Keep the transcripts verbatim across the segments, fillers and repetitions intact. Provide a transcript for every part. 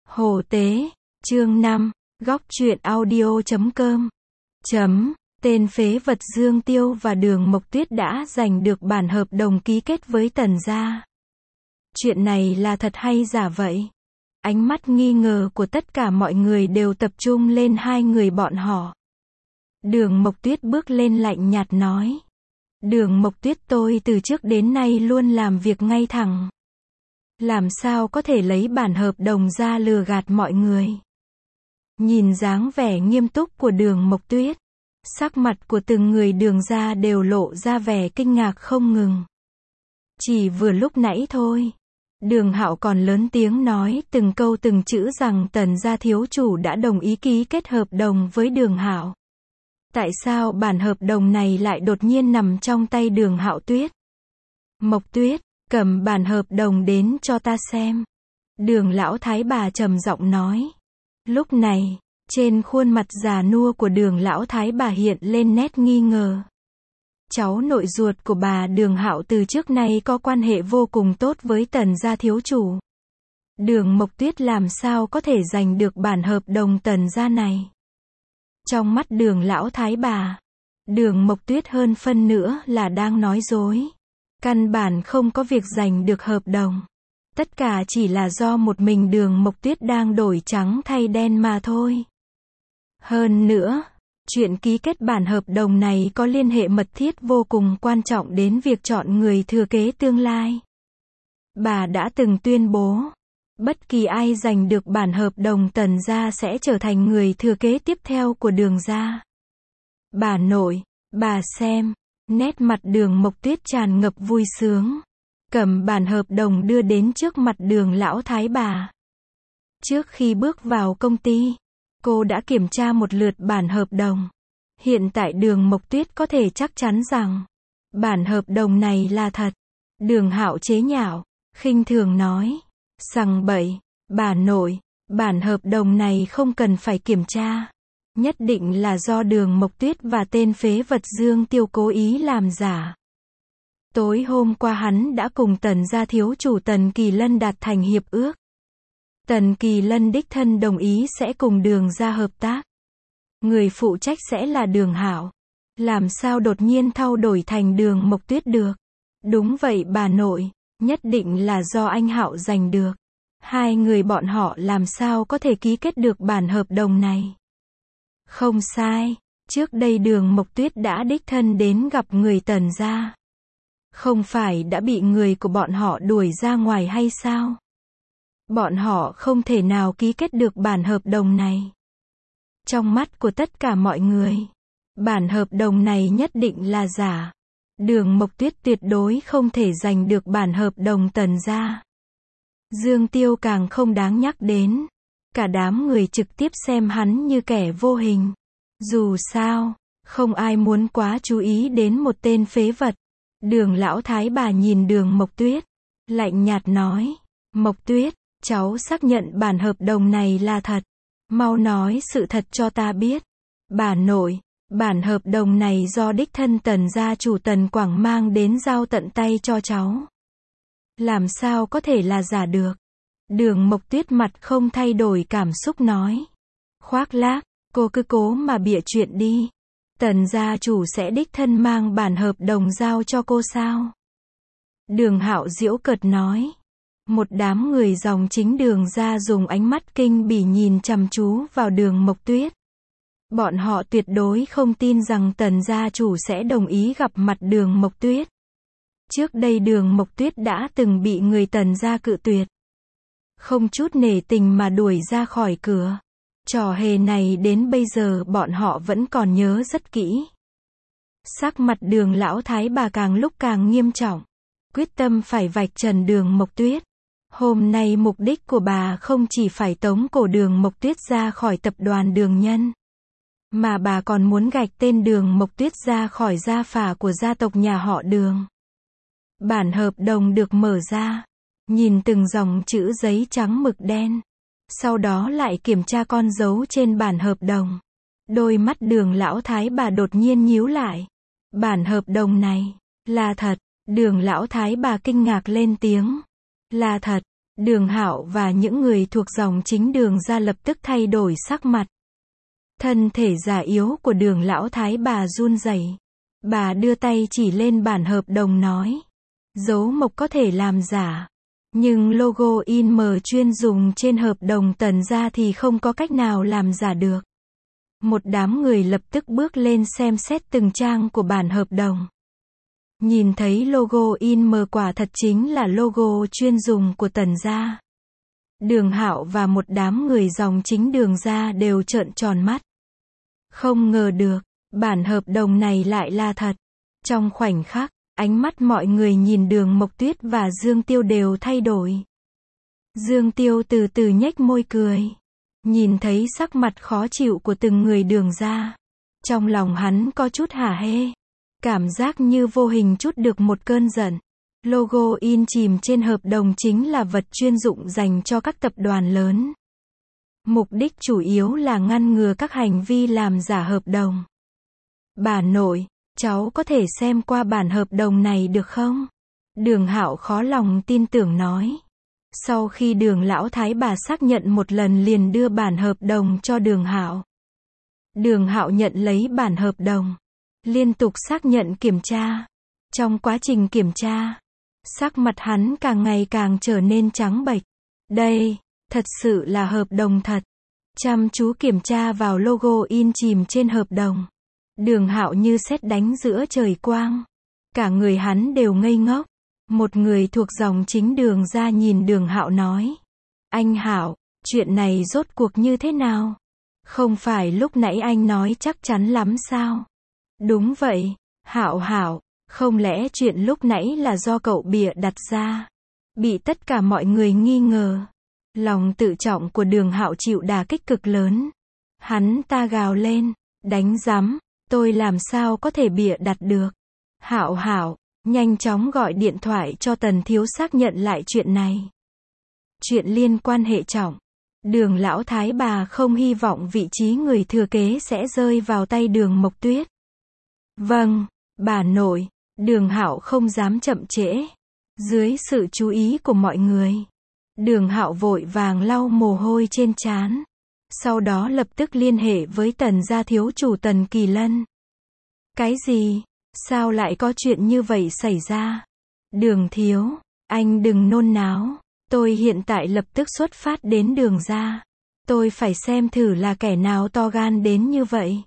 Hồ Tế, chương năm, góc truyện audio chấm com. Chấm, tên phế vật Dương Tiêu và Đường Mộc Tuyết đã giành được bản hợp đồng ký kết với Tần gia. Chuyện này là thật hay giả vậy? Ánh mắt nghi ngờ của tất cả mọi người đều tập trung lên hai người bọn họ. Đường Mộc Tuyết bước lên lạnh nhạt nói. Đường Mộc Tuyết, tôi từ trước đến nay luôn làm việc ngay thẳng. Làm sao có thể lấy bản hợp đồng ra lừa gạt mọi người? Nhìn dáng vẻ nghiêm túc của Đường Mộc Tuyết, sắc mặt của từng người Đường gia đều lộ ra vẻ kinh ngạc không ngừng. Chỉ vừa lúc nãy thôi, Đường Hạo còn lớn tiếng nói từng câu từng chữ rằng Tần gia thiếu chủ đã đồng ý ký kết hợp đồng với Đường Hạo. Tại sao bản hợp đồng này lại đột nhiên nằm trong tay Đường Hạo Tuyết? Mộc Tuyết, cầm bản hợp đồng đến cho ta xem. Đường lão thái bà trầm giọng nói. Lúc này, trên khuôn mặt già nua của Đường lão thái bà hiện lên nét nghi ngờ. Cháu nội ruột của bà Đường Hạo từ trước nay có quan hệ vô cùng tốt với Tần gia thiếu chủ. Đường Mộc Tuyết làm sao có thể giành được bản hợp đồng Tần gia này? Trong mắt Đường lão thái bà, Đường Mộc Tuyết hơn phân nữa là đang nói dối. Căn bản không có việc giành được hợp đồng. Tất cả chỉ là do một mình Đường Mộc Tuyết đang đổi trắng thay đen mà thôi. Hơn nữa, chuyện ký kết bản hợp đồng này có liên hệ mật thiết vô cùng quan trọng đến việc chọn người thừa kế tương lai. Bà đã từng tuyên bố, bất kỳ ai giành được bản hợp đồng Tần gia sẽ trở thành người thừa kế tiếp theo của Đường gia. Bà nội, bà xem. Nét mặt Đường Mộc Tuyết tràn ngập vui sướng. Cầm bản hợp đồng đưa đến trước mặt Đường lão thái bà. Trước khi bước vào công ty, cô đã kiểm tra một lượt bản hợp đồng. Hiện tại Đường Mộc Tuyết có thể chắc chắn rằng bản hợp đồng này là thật. Đường Hạo chế nhạo, khinh thường nói. Sằng bậy, bà nội, bản hợp đồng này không cần phải kiểm tra. Nhất định là do Đường Mộc Tuyết và tên phế vật Dương Tiêu cố ý làm giả. Tối hôm qua hắn đã cùng Tần gia thiếu chủ Tần Kỳ Lân đạt thành hiệp ước. Tần Kỳ Lân đích thân đồng ý sẽ cùng Đường gia hợp tác. Người phụ trách sẽ là Đường Hạo. Làm sao đột nhiên thay đổi thành Đường Mộc Tuyết được? Đúng vậy bà nội, nhất định là do anh Hạo giành được. Hai người bọn họ làm sao có thể ký kết được bản hợp đồng này? Không sai, trước đây Đường Mộc Tuyết đã đích thân đến gặp người Tần gia. Không phải đã bị người của bọn họ đuổi ra ngoài hay sao? Bọn họ không thể nào ký kết được bản hợp đồng này. Trong mắt của tất cả mọi người, bản hợp đồng này nhất định là giả. Đường Mộc Tuyết tuyệt đối không thể giành được bản hợp đồng Tần gia. Dương Tiêu càng không đáng nhắc đến. Cả đám người trực tiếp xem hắn như kẻ vô hình. Dù sao, không ai muốn quá chú ý đến một tên phế vật. Đường lão thái bà nhìn Đường Mộc Tuyết, lạnh nhạt nói. Mộc Tuyết, cháu xác nhận bản hợp đồng này là thật. Mau nói sự thật cho ta biết. Bà nội, bản hợp đồng này do đích thân Tần gia chủ Tần Quảng mang đến giao tận tay cho cháu. Làm sao có thể là giả được? Đường Mộc Tuyết mặt không thay đổi cảm xúc nói. Khoác lác, cô cứ cố mà bịa chuyện đi. Tần gia chủ sẽ đích thân mang bản hợp đồng giao cho cô sao? Đường Hạo giễu cợt nói. Một đám người dòng chính Đường gia dùng ánh mắt kinh bỉ nhìn chăm chú vào Đường Mộc Tuyết. Bọn họ tuyệt đối không tin rằng Tần gia chủ sẽ đồng ý gặp mặt Đường Mộc Tuyết. Trước đây Đường Mộc Tuyết đã từng bị người Tần gia cự tuyệt. Không chút nể tình mà đuổi ra khỏi cửa. Trò hề này đến bây giờ bọn họ vẫn còn nhớ rất kỹ. Sắc mặt Đường lão thái bà càng lúc càng nghiêm trọng. Quyết tâm phải vạch trần Đường Mộc Tuyết. Hôm nay mục đích của bà không chỉ phải tống cổ Đường Mộc Tuyết ra khỏi tập đoàn Đường Nhân. Mà bà còn muốn gạch tên Đường Mộc Tuyết ra khỏi gia phả của gia tộc nhà họ Đường. Bản hợp đồng được mở ra. Nhìn từng dòng chữ giấy trắng mực đen. Sau đó lại kiểm tra con dấu trên bản hợp đồng. Đôi mắt Đường lão thái bà đột nhiên nhíu lại. Bản hợp đồng này, là thật. Đường lão thái bà kinh ngạc lên tiếng. Là thật. Đường Hạo và những người thuộc dòng chính Đường gia lập tức thay đổi sắc mặt. Thân thể già yếu của Đường lão thái bà run rẩy. Bà đưa tay chỉ lên bản hợp đồng nói. Dấu mộc có thể làm giả. Nhưng logo in mờ chuyên dùng trên hợp đồng Tần gia thì không có cách nào làm giả được. Một đám người lập tức bước lên xem xét từng trang của bản hợp đồng. Nhìn thấy logo in mờ quả thật chính là logo chuyên dùng của Tần gia. Đường Hạo và một đám người dòng chính Đường gia đều trợn tròn mắt. Không ngờ được, bản hợp đồng này lại là thật. Trong khoảnh khắc, ánh mắt mọi người nhìn Đường Mộc Tuyết và Dương Tiêu đều thay đổi. Dương Tiêu từ từ nhếch môi cười. Nhìn thấy sắc mặt khó chịu của từng người Đường gia. Trong lòng hắn có chút hả hê. Cảm giác như vô hình trút được một cơn giận. Logo in chìm trên hợp đồng chính là vật chuyên dụng dành cho các tập đoàn lớn. Mục đích chủ yếu là ngăn ngừa các hành vi làm giả hợp đồng. Bà nội, cháu có thể xem qua bản hợp đồng này được không? Đường Hạo khó lòng tin tưởng nói. Sau khi Đường lão thái bà xác nhận một lần liền đưa bản hợp đồng cho Đường Hạo. Đường Hạo nhận lấy bản hợp đồng. Liên tục xác nhận kiểm tra. Trong quá trình kiểm tra, sắc mặt hắn càng ngày càng trở nên trắng bệch. Đây, thật sự là hợp đồng thật. Chăm chú kiểm tra vào logo in chìm trên hợp đồng. Đường Hạo như sét đánh giữa trời quang. Cả người hắn đều ngây ngốc. Một người thuộc dòng chính Đường gia nhìn Đường Hạo nói. Anh Hạo, chuyện này rốt cuộc như thế nào? Không phải lúc nãy anh nói chắc chắn lắm sao? Đúng vậy, Hạo Hạo, không lẽ chuyện lúc nãy là do cậu bịa đặt ra? Bị tất cả mọi người nghi ngờ. Lòng tự trọng của Đường Hạo chịu đả kích cực lớn. Hắn ta gào lên, đánh rắm, tôi làm sao có thể bịa đặt được? Hạo Hạo, nhanh chóng gọi điện thoại cho Tần thiếu xác nhận lại chuyện này. Chuyện liên quan hệ trọng. Đường lão thái bà không hy vọng vị trí người thừa kế sẽ rơi vào tay Đường Mộc Tuyết. Vâng, bà nội. Đường Hạo không dám chậm trễ. Dưới sự chú ý của mọi người, Đường Hạo vội vàng lau mồ hôi trên trán. Sau đó lập tức liên hệ với Tần gia thiếu chủ Tần Kỳ Lân. Cái gì? Sao lại có chuyện như vậy xảy ra? Đường thiếu, anh đừng nôn náo. Tôi hiện tại lập tức xuất phát đến Đường gia. Tôi phải xem thử là kẻ nào to gan đến như vậy.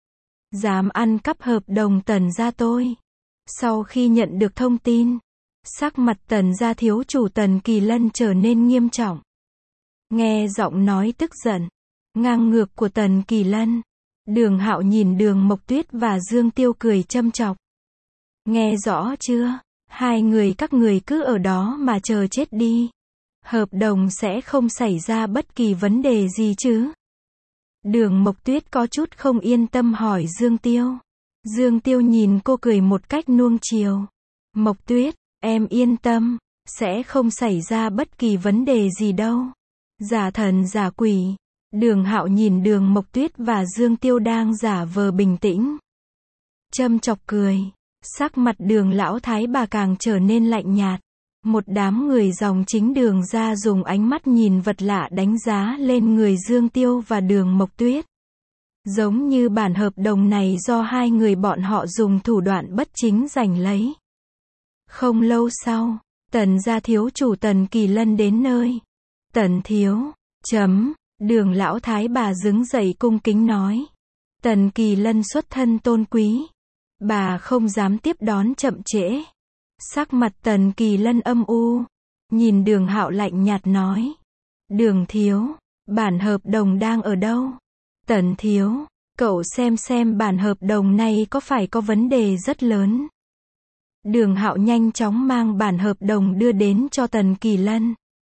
Dám ăn cắp hợp đồng Tần gia tôi. Sau khi nhận được thông tin, sắc mặt Tần gia thiếu chủ Tần Kỳ Lân trở nên nghiêm trọng. Nghe giọng nói tức giận, ngang ngược của Tần Kỳ Lân, Đường Hạo nhìn Đường Mộc Tuyết và Dương Tiêu cười châm chọc. Nghe rõ chưa? Hai người các người cứ ở đó mà chờ chết đi. Hợp đồng sẽ không xảy ra bất kỳ vấn đề gì chứ? Đường Mộc Tuyết có chút không yên tâm hỏi Dương Tiêu. Dương Tiêu nhìn cô cười một cách nuông chiều. Mộc Tuyết, em yên tâm, sẽ không xảy ra bất kỳ vấn đề gì đâu. Giả thần giả quỷ. Đường Hạo nhìn Đường Mộc Tuyết và Dương Tiêu đang giả vờ bình tĩnh. Châm chọc cười. Sắc mặt Đường lão thái bà càng trở nên lạnh nhạt. Một đám người dòng chính Đường gia dùng ánh mắt nhìn vật lạ đánh giá lên người Dương Tiêu và Đường Mộc Tuyết. Giống như bản hợp đồng này do hai người bọn họ dùng thủ đoạn bất chính giành lấy. Không lâu sau, Tần gia thiếu chủ Tần Kỳ Lân đến nơi. Tần thiếu, chấm, Đường lão thái bà đứng dậy cung kính nói. Tần Kỳ Lân xuất thân tôn quý. Bà không dám tiếp đón chậm trễ. Sắc mặt Tần Kỳ Lân âm u. Nhìn Đường Hạo lạnh nhạt nói. Đường thiếu, bản hợp đồng đang ở đâu? Tần thiếu, cậu xem xem bản hợp đồng này có phải có vấn đề rất lớn. Đường Hạo nhanh chóng mang bản hợp đồng đưa đến cho Tần Kỳ Lân.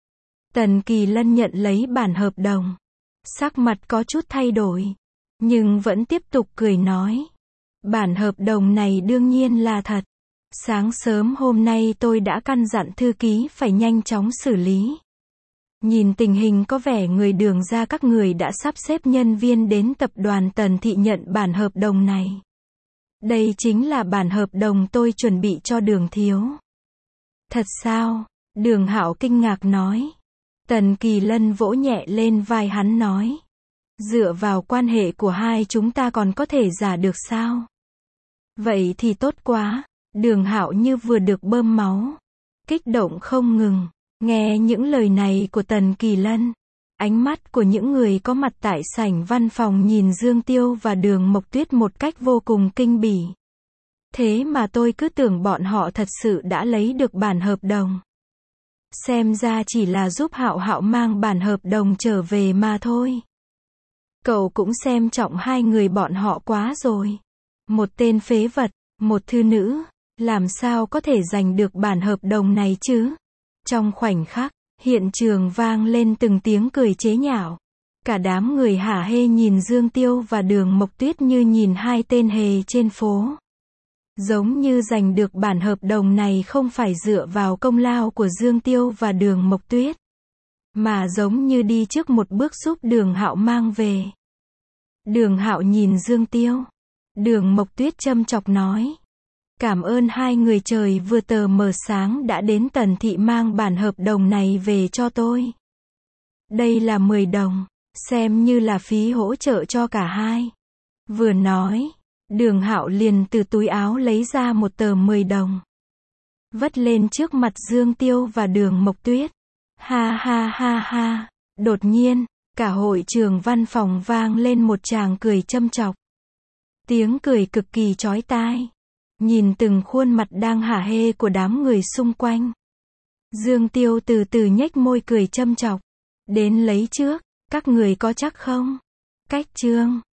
Tần Kỳ Lân nhận lấy bản hợp đồng. Sắc mặt có chút thay đổi. Nhưng vẫn tiếp tục cười nói. Bản hợp đồng này đương nhiên là thật. Sáng sớm hôm nay tôi đã căn dặn thư ký phải nhanh chóng xử lý. Nhìn tình hình có vẻ người Đường gia các người đã sắp xếp nhân viên đến tập đoàn Tần Thị nhận bản hợp đồng này. Đây chính là bản hợp đồng tôi chuẩn bị cho Đường thiếu. Thật sao? Đường Hạo kinh ngạc nói. Tần Kỳ Lân vỗ nhẹ lên vai hắn nói. Dựa vào quan hệ của hai chúng ta còn có thể giả được sao? Vậy thì tốt quá. Đường Hạo như vừa được bơm máu. Kích động không ngừng. Nghe những lời này của Tần Kỳ Lân. Ánh mắt của những người có mặt tại sảnh văn phòng nhìn Dương Tiêu và Đường Mộc Tuyết một cách vô cùng kinh bỉ. Thế mà tôi cứ tưởng bọn họ thật sự đã lấy được bản hợp đồng. Xem ra chỉ là giúp Hạo Hạo mang bản hợp đồng trở về mà thôi. Cậu cũng xem trọng hai người bọn họ quá rồi. Một tên phế vật, một thư nữ, làm sao có thể giành được bản hợp đồng này chứ? Trong khoảnh khắc, hiện trường vang lên từng tiếng cười chế nhạo. Cả đám người hả hê nhìn Dương Tiêu và Đường Mộc Tuyết như nhìn hai tên hề trên phố. Giống như giành được bản hợp đồng này không phải dựa vào công lao của Dương Tiêu và Đường Mộc Tuyết, mà giống như đi trước một bước giúp Đường Hạo mang về. Đường Hạo nhìn Dương Tiêu. Đường Mộc Tuyết châm chọc nói. Cảm ơn hai người, trời vừa tờ mờ sáng đã đến Tần thị mang bản hợp đồng này về cho tôi. Đây là mười đồng, xem như là phí hỗ trợ cho cả hai. Vừa nói, Đường Hạo liền từ túi áo lấy ra một tờ mười đồng. Vất lên trước mặt Dương Tiêu và Đường Mộc Tuyết. Ha ha ha ha. Đột nhiên, cả hội trường văn phòng vang lên một tràng cười châm chọc. Tiếng cười cực kỳ chói tai. Nhìn từng khuôn mặt đang hả hê của đám người xung quanh. Dương Tiêu từ từ nhếch môi cười châm chọc. Đến lấy trước, các người có chắc không? Cách chương